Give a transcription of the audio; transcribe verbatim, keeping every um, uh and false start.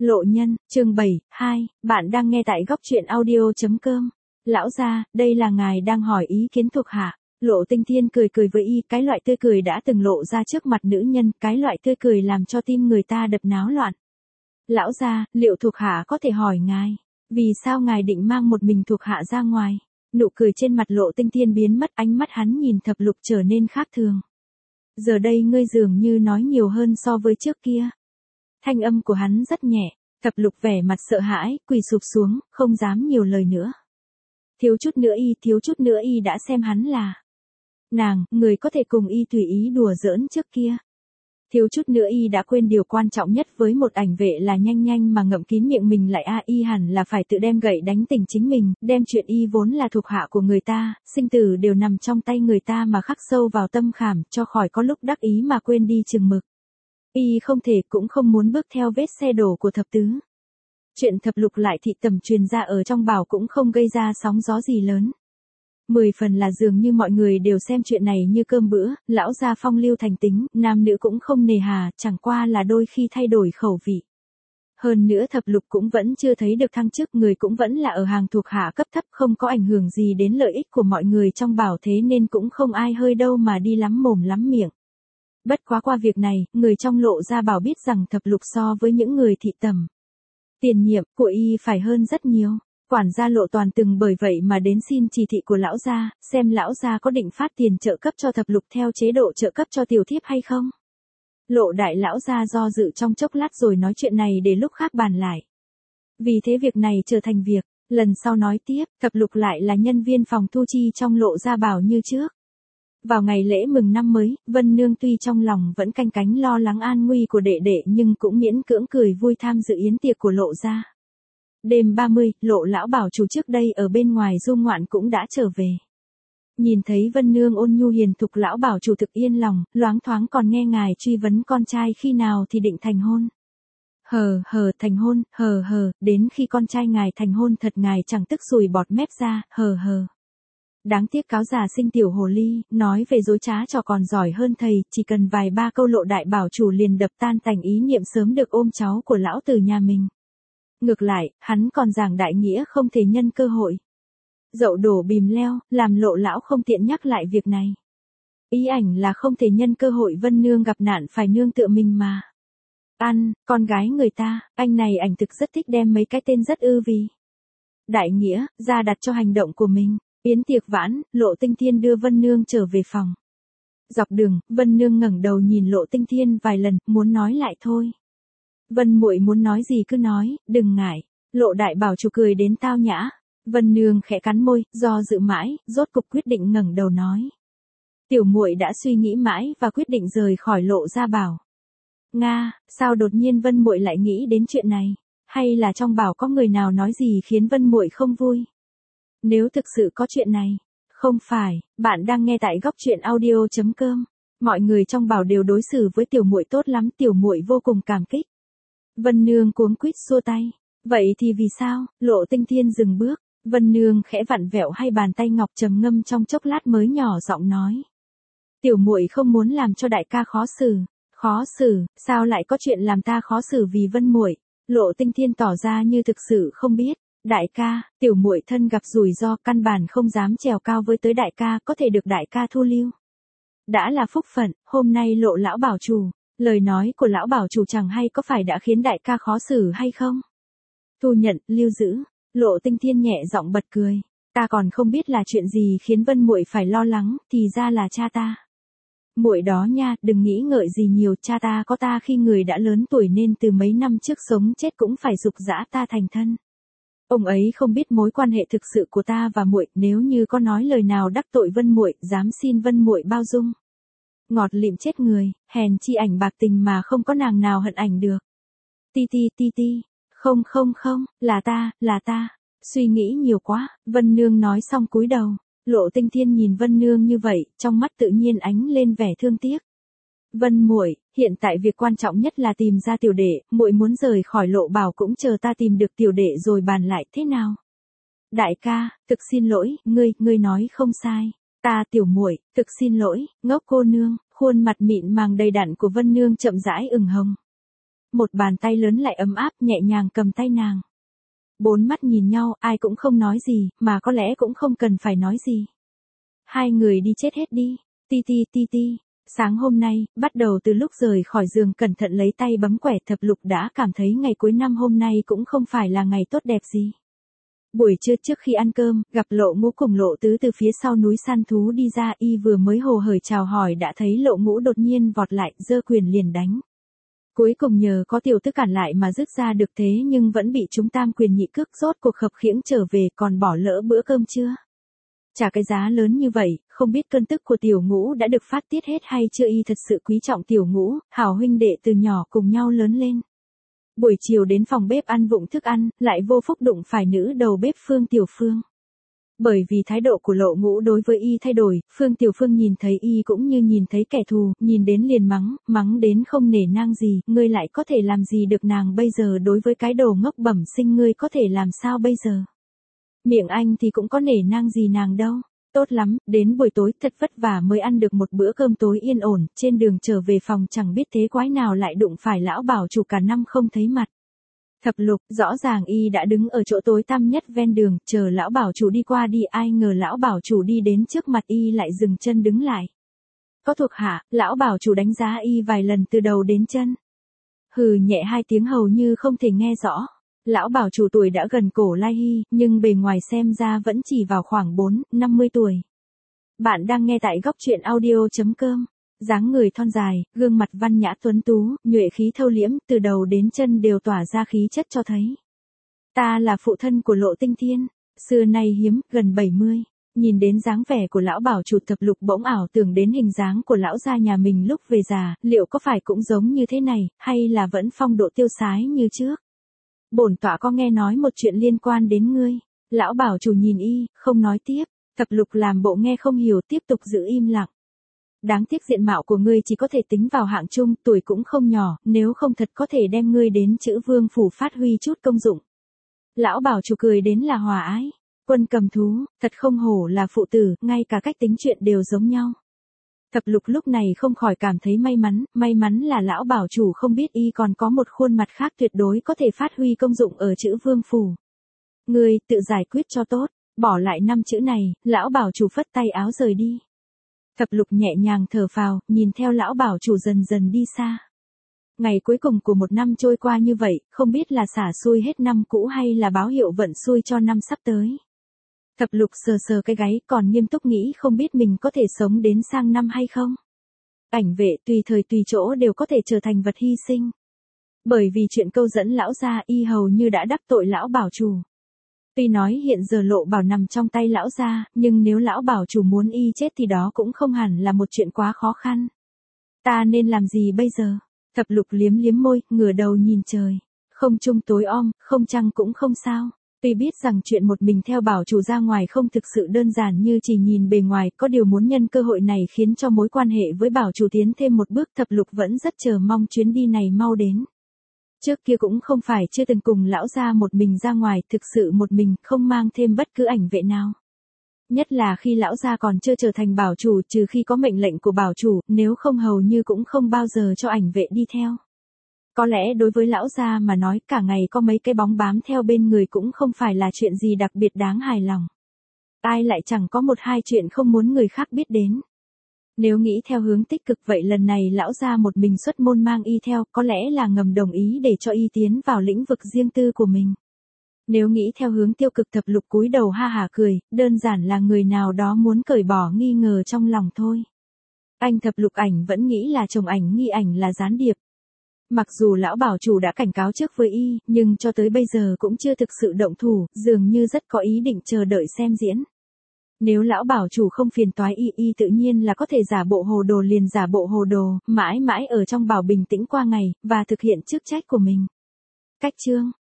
Lộ nhân, chương bảy, hai, bạn đang nghe tại góc truyện audio.com. Lão gia, đây là ngài đang hỏi ý kiến thuộc hạ. Lộ Tinh Thiên cười cười với y, cái loại tươi cười đã từng lộ ra trước mặt nữ nhân, cái loại tươi cười làm cho tim người ta đập náo loạn. Lão gia, liệu thuộc hạ có thể hỏi ngài, vì sao ngài định mang một mình thuộc hạ ra ngoài? Nụ cười trên mặt Lộ Tinh Thiên biến mất, ánh mắt hắn nhìn Thập Lục trở nên khác thường. Giờ đây ngươi dường như nói nhiều hơn so với trước kia. Thanh âm của hắn rất nhẹ, Thập Lục vẻ mặt sợ hãi, quỳ sụp xuống, không dám nhiều lời nữa. Thiếu chút nữa y, thiếu chút nữa y đã xem hắn là nàng, người có thể cùng y tùy ý đùa giỡn trước kia. Thiếu chút nữa y đã quên điều quan trọng nhất với một ảnh vệ là nhanh nhanh mà ngậm kín miệng mình lại a y hẳn là phải tự đem gậy đánh tỉnh chính mình, đem chuyện y vốn là thuộc hạ của người ta, sinh tử đều nằm trong tay người ta mà khắc sâu vào tâm khảm, cho khỏi có lúc đắc ý mà quên đi chừng mực. Y không thể cũng không muốn bước theo vết xe đổ của thập tứ. Chuyện Thập Lục lại thị tầm truyền ra ở trong bảo cũng không gây ra sóng gió gì lớn. Mười phần là dường như mọi người đều xem chuyện này như cơm bữa, lão gia phong lưu thành tính, nam nữ cũng không nề hà, chẳng qua là đôi khi thay đổi khẩu vị. Hơn nữa Thập Lục cũng vẫn chưa thấy được thăng chức, người cũng vẫn là ở hàng thuộc hạ cấp thấp, không có ảnh hưởng gì đến lợi ích của mọi người trong bảo, thế nên cũng không ai hơi đâu mà đi lắm mồm lắm miệng. Bất quá qua việc này, người trong Lộ gia bảo biết rằng Thập Lục so với những người thị tầm tiền nhiệm của y phải hơn rất nhiều. Quản gia Lộ toàn từng bởi vậy mà đến xin chỉ thị của lão gia, xem lão gia có định phát tiền trợ cấp cho Thập Lục theo chế độ trợ cấp cho tiểu thiếp hay không. Lộ đại lão gia do dự trong chốc lát rồi nói chuyện này để lúc khác bàn lại. Vì thế việc này trở thành việc, lần sau nói tiếp. Thập Lục lại là nhân viên phòng thu chi trong Lộ gia bảo như trước. Vào ngày lễ mừng năm mới, Vân Nương tuy trong lòng vẫn canh cánh lo lắng an nguy của đệ đệ nhưng cũng miễn cưỡng cười vui tham dự yến tiệc của Lộ gia. Đêm ba mươi, Lộ lão bảo chủ trước đây ở bên ngoài du ngoạn cũng đã trở về. Nhìn thấy Vân Nương ôn nhu hiền thục, lão bảo chủ thực yên lòng, loáng thoáng còn nghe ngài truy vấn con trai khi nào thì định thành hôn. Hờ hờ thành hôn, hờ hờ, đến khi con trai ngài thành hôn thật ngài chẳng tức sùi bọt mép ra, hờ hờ. Đáng tiếc cáo già sinh tiểu hồ ly, nói về dối trá trò còn giỏi hơn thầy, chỉ cần vài ba câu Lộ đại bảo chủ liền đập tan tành ý niệm sớm được ôm cháu của lão từ nhà mình. Ngược lại, hắn còn giảng đại nghĩa không thể nhân cơ hội dậu đổ bìm leo, làm Lộ lão không tiện nhắc lại việc này. Ý ảnh là không thể nhân cơ hội Vân Nương gặp nạn phải nương tựa mình mà ăn, con gái người ta, anh này ảnh thực rất thích đem mấy cái tên rất ư vì đại nghĩa ra đặt cho hành động của mình. Yến tiệc vãn, Lộ Tinh Thiên đưa Vân Nương trở về phòng. Dọc đường, Vân Nương ngẩng đầu nhìn Lộ Tinh Thiên vài lần, muốn nói lại thôi. Vân muội muốn nói gì cứ nói, đừng ngại. Lộ đại bảo chủ cười đến tao nhã. Vân Nương khẽ cắn môi, do dự mãi, rốt cục quyết định ngẩng đầu nói. Tiểu muội đã suy nghĩ mãi và quyết định rời khỏi Lộ gia bảo. Nga, sao đột nhiên Vân muội lại nghĩ đến chuyện này? Hay là trong bảo có người nào nói gì khiến Vân muội không vui? Nếu thực sự có chuyện này, không phải, bạn đang nghe tại góc truyện audio.com. Mọi người trong bảo đều đối xử với tiểu muội tốt lắm, tiểu muội vô cùng cảm kích. Vân Nương cuống quýt xua tay. Vậy thì vì sao? Lộ Tinh Thiên dừng bước. Vân Nương khẽ vặn vẹo hai bàn tay ngọc trầm ngâm trong chốc lát mới nhỏ giọng nói. Tiểu muội không muốn làm cho đại ca khó xử. Khó xử, sao lại có chuyện làm ta khó xử vì Vân muội? Lộ Tinh Thiên tỏ ra như thực sự không biết. Đại ca, tiểu muội thân gặp rủi ro, căn bản không dám trèo cao với tới đại ca, có thể được đại ca thu lưu. Đã là phúc phận, hôm nay Lộ lão bảo chủ, lời nói của lão bảo chủ chẳng hay có phải đã khiến đại ca khó xử hay không? Thu nhận, lưu giữ. Lộ Tinh Thiên nhẹ giọng bật cười. Ta còn không biết là chuyện gì khiến Vân muội phải lo lắng, thì ra là cha ta. Muội đó nha, đừng nghĩ ngợi gì nhiều, cha ta có ta khi người đã lớn tuổi nên từ mấy năm trước sống chết cũng phải giục giã ta thành thân. Ông ấy không biết mối quan hệ thực sự của ta và muội, nếu như có nói lời nào đắc tội Vân muội, dám xin Vân muội bao dung. Ngọt lịm chết người, hèn chi ảnh bạc tình mà không có nàng nào hận ảnh được. Ti ti ti ti, không không không, là ta, là ta, suy nghĩ nhiều quá. Vân Nương nói xong cúi đầu. Lộ Tinh Thiên nhìn Vân Nương như vậy, trong mắt tự nhiên ánh lên vẻ thương tiếc. Vân muội, hiện tại việc quan trọng nhất là tìm ra tiểu đệ, muội muốn rời khỏi Lộ bảo cũng chờ ta tìm được tiểu đệ rồi bàn lại, thế nào? Đại ca, thực xin lỗi, ngươi, ngươi nói không sai. Ta tiểu muội, thực xin lỗi, ngốc cô nương. Khuôn mặt mịn màng đầy đặn của Vân Nương chậm rãi ửng hồng. Một bàn tay lớn lại ấm áp nhẹ nhàng cầm tay nàng. Bốn mắt nhìn nhau, ai cũng không nói gì, mà có lẽ cũng không cần phải nói gì. Hai người đi chết hết đi, ti ti ti ti. Sáng hôm nay, bắt đầu từ lúc rời khỏi giường cẩn thận lấy tay bấm quẻ Thập Lục đã cảm thấy ngày cuối năm hôm nay cũng không phải là ngày tốt đẹp gì. Buổi trưa trước khi ăn cơm, gặp Lộ Ngũ cùng Lộ Tứ từ phía sau núi săn thú đi ra, y vừa mới hồ hởi chào hỏi đã thấy Lộ Ngũ đột nhiên vọt lại, giơ quyền liền đánh. Cuối cùng nhờ có Tiểu Tức cản lại mà dứt ra được thế nhưng vẫn bị chúng tam quyền nhị cước rốt cuộc khập khiễng trở về, còn bỏ lỡ bữa cơm trưa. Trả cái giá lớn như vậy, không biết cơn tức của Tiểu Ngũ đã được phát tiết hết hay chưa, y thật sự quý trọng Tiểu Ngũ, hảo huynh đệ từ nhỏ cùng nhau lớn lên. Buổi chiều đến phòng bếp ăn vụng thức ăn, lại vô phúc đụng phải nữ đầu bếp Phương Tiểu Phương. Bởi vì thái độ của Lộ Ngũ đối với y thay đổi, Phương Tiểu Phương nhìn thấy y cũng như nhìn thấy kẻ thù, nhìn đến liền mắng, mắng đến không nể nang gì, ngươi lại có thể làm gì được nàng bây giờ, đối với cái đồ ngốc bẩm sinh ngươi có thể làm sao bây giờ. Miệng anh thì cũng có nể nang gì nàng đâu. Tốt lắm, đến buổi tối thật vất vả mới ăn được một bữa cơm tối yên ổn, trên đường trở về phòng chẳng biết thế quái nào lại đụng phải lão bảo chủ cả năm không thấy mặt. Thập Lục, rõ ràng y đã đứng ở chỗ tối tăm nhất ven đường, chờ lão bảo chủ đi qua đi, ai ngờ lão bảo chủ đi đến trước mặt y lại dừng chân đứng lại. Có thuộc hạ, lão bảo chủ đánh giá y vài lần từ đầu đến chân. Hừ nhẹ hai tiếng hầu như không thể nghe rõ. Lão bảo chủ tuổi đã gần cổ lai hy, nhưng bề ngoài xem ra vẫn chỉ vào khoảng bốn, năm mươi tuổi. Bạn đang nghe tại góc truyện audio.com. Dáng người thon dài, gương mặt văn nhã tuấn tú, nhuệ khí thâu liễm, từ đầu đến chân đều tỏa ra khí chất cho thấy. Ta là phụ thân của Lộ Tinh Thiên, xưa nay hiếm, gần bảy mươi. Nhìn đến dáng vẻ của lão bảo chủ Thập Lục bỗng ảo tưởng đến hình dáng của lão gia nhà mình lúc về già, liệu có phải cũng giống như thế này, hay là vẫn phong độ tiêu sái như trước. Bổn tọa có nghe nói một chuyện liên quan đến ngươi. Lão bảo chủ nhìn y, không nói tiếp. Thập Lục làm bộ nghe không hiểu, tiếp tục giữ im lặng. Đáng tiếc diện mạo của ngươi chỉ có thể tính vào hạng trung, tuổi cũng không nhỏ, nếu không thật có thể đem ngươi đến Chữ Vương phủ phát huy chút công dụng. Lão bảo chủ cười đến là hòa ái. Quân cầm thú, thật không hổ là phụ tử, ngay cả cách tính chuyện đều giống nhau. Thập Lục lúc này không khỏi cảm thấy may mắn, may mắn là lão bảo chủ không biết y còn có một khuôn mặt khác tuyệt đối có thể phát huy công dụng ở Chữ Vương phủ. Ngươi, tự giải quyết cho tốt, bỏ lại năm chữ này, lão bảo chủ phất tay áo rời đi. Thập Lục nhẹ nhàng thở phào, nhìn theo lão bảo chủ dần dần đi xa. Ngày cuối cùng của một năm trôi qua như vậy, không biết là xả xui hết năm cũ hay là báo hiệu vận xui cho năm sắp tới. Thập Lục sờ sờ cái gáy, còn nghiêm túc nghĩ không biết mình có thể sống đến sang năm hay không. Ảnh Vệ tùy thời tùy chỗ đều có thể trở thành vật hy sinh. Bởi vì chuyện câu dẫn lão gia, y hầu như đã đắc tội lão bảo chủ. Tuy nói hiện giờ Lộ Bảo nằm trong tay lão gia, nhưng nếu lão bảo chủ muốn y chết thì đó cũng không hẳn là một chuyện quá khó khăn. Ta nên làm gì bây giờ? Thập Lục liếm liếm môi, ngửa đầu nhìn trời. Không trung tối om, không trăng cũng không sao. Tuy biết rằng chuyện một mình theo bảo chủ ra ngoài không thực sự đơn giản như chỉ nhìn bề ngoài, có điều muốn nhân cơ hội này khiến cho mối quan hệ với bảo chủ tiến thêm một bước, Thập Lục vẫn rất chờ mong chuyến đi này mau đến. Trước kia cũng không phải chưa từng cùng lão gia một mình ra ngoài, thực sự một mình, không mang thêm bất cứ ảnh vệ nào. Nhất là khi lão gia còn chưa trở thành bảo chủ, trừ khi có mệnh lệnh của bảo chủ, nếu không hầu như cũng không bao giờ cho ảnh vệ đi theo. Có lẽ đối với lão gia mà nói, cả ngày có mấy cái bóng bám theo bên người cũng không phải là chuyện gì đặc biệt đáng hài lòng. Ai lại chẳng có một hai chuyện không muốn người khác biết đến. Nếu nghĩ theo hướng tích cực vậy lần này lão gia một mình xuất môn mang y theo, có lẽ là ngầm đồng ý để cho y tiến vào lĩnh vực riêng tư của mình. Nếu nghĩ theo hướng tiêu cực, Thập Lục cúi đầu ha hả cười, đơn giản là người nào đó muốn cởi bỏ nghi ngờ trong lòng thôi. Anh Thập Lục Ảnh vẫn nghĩ là chồng ảnh nghi ảnh là gián điệp. Mặc dù lão bảo chủ đã cảnh cáo trước với y, nhưng cho tới bây giờ cũng chưa thực sự động thủ, dường như rất có ý định chờ đợi xem diễn. Nếu lão bảo chủ không phiền toái y, y tự nhiên là có thể giả bộ hồ đồ liền giả bộ hồ đồ, mãi mãi ở trong bảo bình tĩnh qua ngày, và thực hiện chức trách của mình. Cách chương